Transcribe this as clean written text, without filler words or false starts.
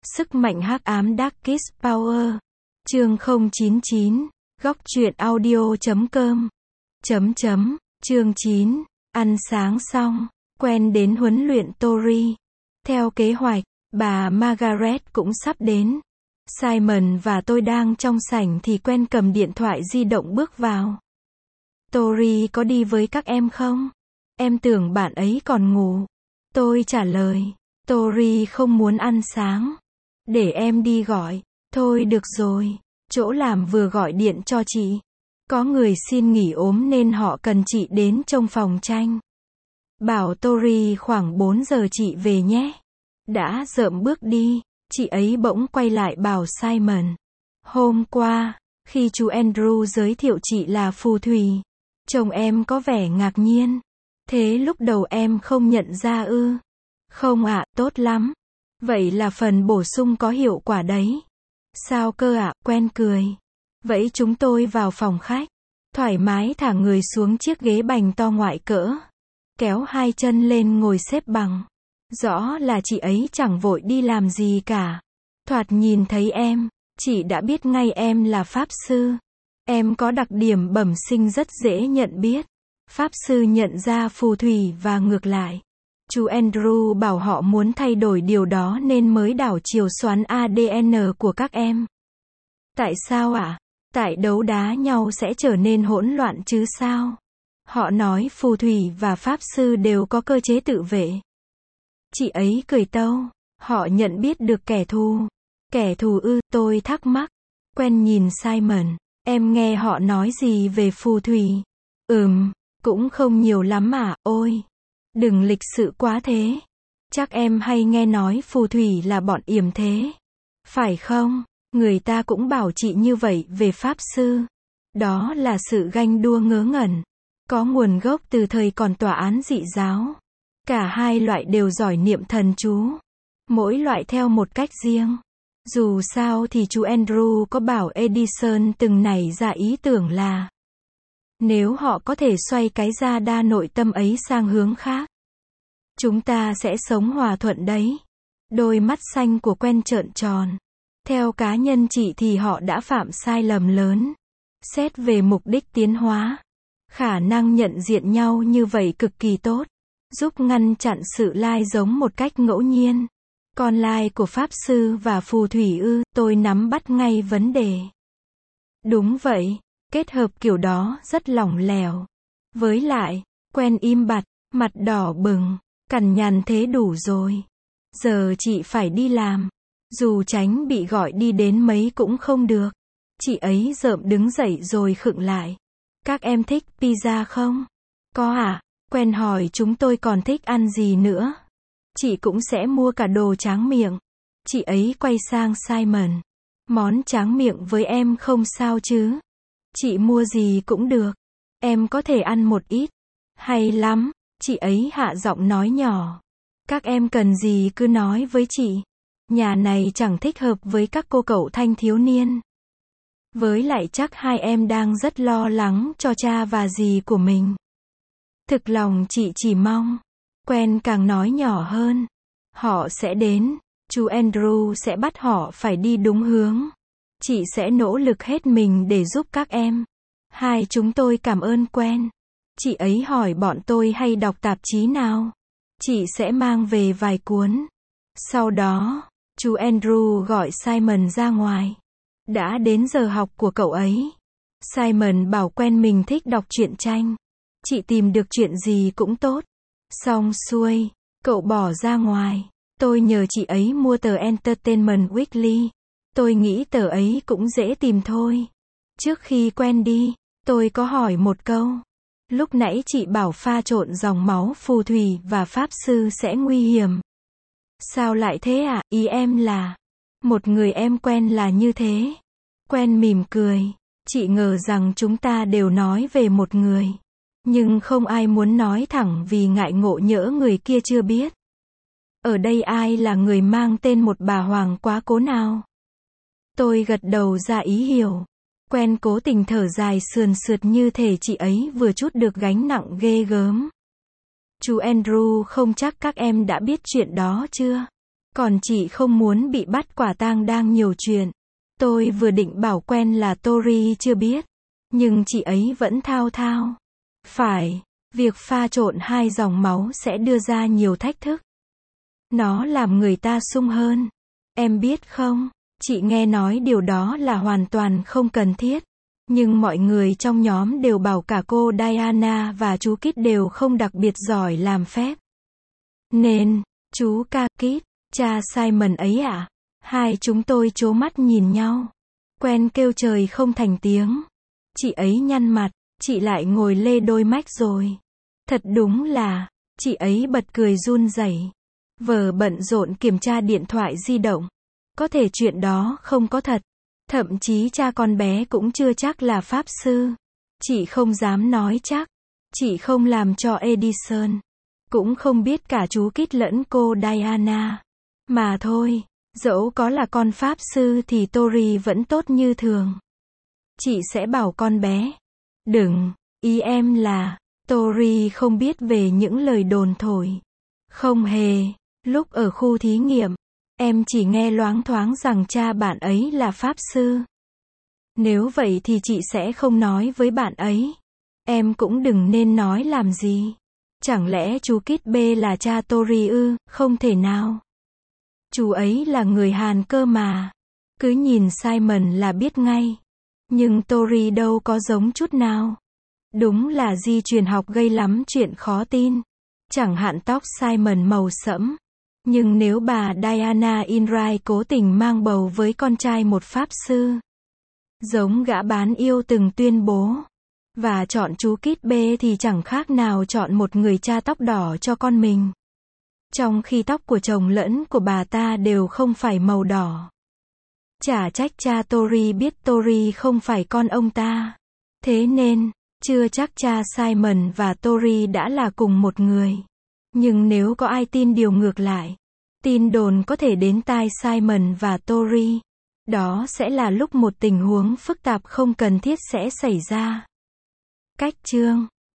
Sức mạnh hắc ám Darkest Power. Chương 099. Góc truyện audio.com. Chương 9. Ăn sáng xong, Quen đến huấn luyện Tori. Theo kế hoạch, bà Margaret cũng sắp đến. Simon và tôi đang trong sảnh thì Quen cầm điện thoại di động bước vào. Tori có đi với các em không? Em tưởng bạn ấy còn ngủ. Tôi trả lời. Tori không muốn ăn sáng. Để em đi gọi. Thôi được rồi. Chỗ làm vừa gọi điện cho chị. Có người xin nghỉ ốm nên họ cần chị đến trông phòng tranh. Bảo Tori khoảng 4 giờ chị về nhé. Đã dợm bước đi, chị ấy bỗng quay lại bảo Simon. Hôm qua, khi chú Andrew giới thiệu chị là phù thủy, chồng em có vẻ ngạc nhiên. Thế lúc đầu em không nhận ra ư? Không ạ, tốt lắm. Vậy là phần bổ sung có hiệu quả đấy. Sao cơ ạ? Quen cười. Vậy chúng tôi vào phòng khách. Thoải mái thả người xuống chiếc ghế bành to ngoại cỡ. Kéo hai chân lên ngồi xếp bằng. Rõ là chị ấy chẳng vội đi làm gì cả. Thoạt nhìn thấy em, chị đã biết ngay em là pháp sư. Em có đặc điểm bẩm sinh rất dễ nhận biết. Pháp sư nhận ra phù thủy và ngược lại. Chú Andrew bảo họ muốn thay đổi điều đó nên mới đảo chiều xoắn ADN của các em. Tại sao ạ? Tại đấu đá nhau sẽ trở nên hỗn loạn chứ sao? Họ nói phù thủy và pháp sư đều có cơ chế tự vệ. Chị ấy cười tâu. Họ nhận biết được kẻ thù. Kẻ thù ư? Tôi thắc mắc. Quen nhìn Simon. Em nghe họ nói gì về phù thủy? Cũng không nhiều lắm à, ôi. Đừng lịch sự quá thế. Chắc em hay nghe nói phù thủy là bọn yểm thế. Phải không? Người ta cũng bảo chị như vậy về pháp sư. Đó là sự ganh đua ngớ ngẩn. Có nguồn gốc từ thời còn tòa án dị giáo. Cả hai loại đều giỏi niệm thần chú. Mỗi loại theo một cách riêng. Dù sao thì chú Andrew có bảo Edison từng nảy ra ý tưởng là nếu họ có thể xoay cái ra đa nội tâm ấy sang hướng khác, chúng ta sẽ sống hòa thuận đấy. Đôi mắt xanh của Quen trợn tròn. Theo cá nhân chị thì họ đã phạm sai lầm lớn. Xét về mục đích tiến hóa, khả năng nhận diện nhau như vậy cực kỳ tốt, giúp ngăn chặn sự lai giống một cách ngẫu nhiên. Con lai của pháp sư và phù thủy ư? Tôi nắm bắt ngay vấn đề. Đúng vậy, kết hợp kiểu đó rất lỏng lẻo. Với lại, Quen im bặt, mặt đỏ bừng, cằn nhằn thế đủ rồi. Giờ chị phải đi làm. Dù tránh bị gọi đi đến mấy cũng không được. Chị ấy rợm đứng dậy rồi khựng lại. Các em thích pizza không? Có ạ. Quen hỏi chúng tôi còn thích ăn gì nữa. Chị cũng sẽ mua cả đồ tráng miệng. Chị ấy quay sang Simon. Món tráng miệng với em không sao chứ? Chị mua gì cũng được. Em có thể ăn một ít. Hay lắm. Chị ấy hạ giọng nói nhỏ. Các em cần gì cứ nói với chị. Nhà này chẳng thích hợp với các cô cậu thanh thiếu niên. Với lại chắc hai em đang rất lo lắng cho cha và dì của mình. Thực lòng chị chỉ mong. Quen càng nói nhỏ hơn. Họ sẽ đến. Chú Andrew sẽ bắt họ phải đi đúng hướng. Chị sẽ nỗ lực hết mình để giúp các em. Hai chúng tôi cảm ơn Quen. Chị ấy hỏi bọn tôi hay đọc tạp chí nào. Chị sẽ mang về vài cuốn. Sau đó, chú Andrew gọi Simon ra ngoài. Đã đến giờ học của cậu ấy. Simon bảo Quen mình thích đọc truyện tranh. Chị tìm được chuyện gì cũng tốt. Xong xuôi, cậu bỏ ra ngoài. Tôi nhờ chị ấy mua tờ Entertainment Weekly. Tôi nghĩ tờ ấy cũng dễ tìm thôi. Trước khi Quen đi, tôi có hỏi một câu. Lúc nãy chị bảo pha trộn dòng máu phù thủy và pháp sư sẽ nguy hiểm. Sao lại thế ạ? Ý em là, một người em quen là như thế. Quen mỉm cười. Chị ngờ rằng chúng ta đều nói về một người. Nhưng không ai muốn nói thẳng vì ngại ngộ nhỡ người kia chưa biết. Ở đây ai là người mang tên một bà hoàng quá cố nào? Tôi gật đầu ra ý hiểu. Quen cố tình thở dài sườn sượt như thể chị ấy vừa trút được gánh nặng ghê gớm. Chú Andrew không chắc các em đã biết chuyện đó chưa? Còn chị không muốn bị bắt quả tang đang nhiều chuyện. Tôi vừa định bảo quen là Tori chưa biết. Nhưng chị ấy vẫn thao thao. Phải, việc pha trộn hai dòng máu sẽ đưa ra nhiều thách thức. Nó làm người ta sung hơn. Em biết không, chị nghe nói điều đó là hoàn toàn không cần thiết. Nhưng mọi người trong nhóm đều bảo cả cô Diana và chú Kit đều không đặc biệt giỏi làm phép. Nên, chú Kit, cha Simon ấy à? Hai chúng tôi trố mắt nhìn nhau. Quen kêu trời không thành tiếng. Chị ấy nhăn mặt, chị lại ngồi lê đôi mách rồi. Thật đúng là, chị ấy bật cười run rẩy. Vờ bận rộn kiểm tra điện thoại di động. Có thể chuyện đó không có thật. Thậm chí cha con bé cũng chưa chắc là pháp sư. Chị không dám nói chắc. Chị không làm cho Edison. Cũng không biết cả chú Kit lẫn cô Diana. Mà thôi, dẫu có là con pháp sư thì Tori vẫn tốt như thường. Chị sẽ bảo con bé. Đừng, ý em là, Tori không biết về những lời đồn thổi. Không hề, lúc ở khu thí nghiệm, em chỉ nghe loáng thoáng rằng cha bạn ấy là pháp sư. Nếu vậy thì chị sẽ không nói với bạn ấy. Em cũng đừng nên nói làm gì. Chẳng lẽ chú Kit B là cha Tori ư? Không thể nào. Chú ấy là người Hàn cơ mà. Cứ nhìn Simon là biết ngay. Nhưng Tori đâu có giống chút nào. Đúng là di truyền học gây lắm chuyện khó tin. Chẳng hạn tóc Simon màu sẫm. Nhưng nếu bà Diana Inright cố tình mang bầu với con trai một pháp sư, giống gã bán yêu từng tuyên bố, và chọn chú Kit B thì chẳng khác nào chọn một người cha tóc đỏ cho con mình. Trong khi tóc của chồng lẫn của bà ta đều không phải màu đỏ. Chả trách cha Tori biết Tori không phải con ông ta. Thế nên, chưa chắc cha Simon và Tori đã là cùng một người. Nhưng nếu có ai tin điều ngược lại, tin đồn có thể đến tai Simon và Tori, đó sẽ là lúc một tình huống phức tạp không cần thiết sẽ xảy ra. Cách chương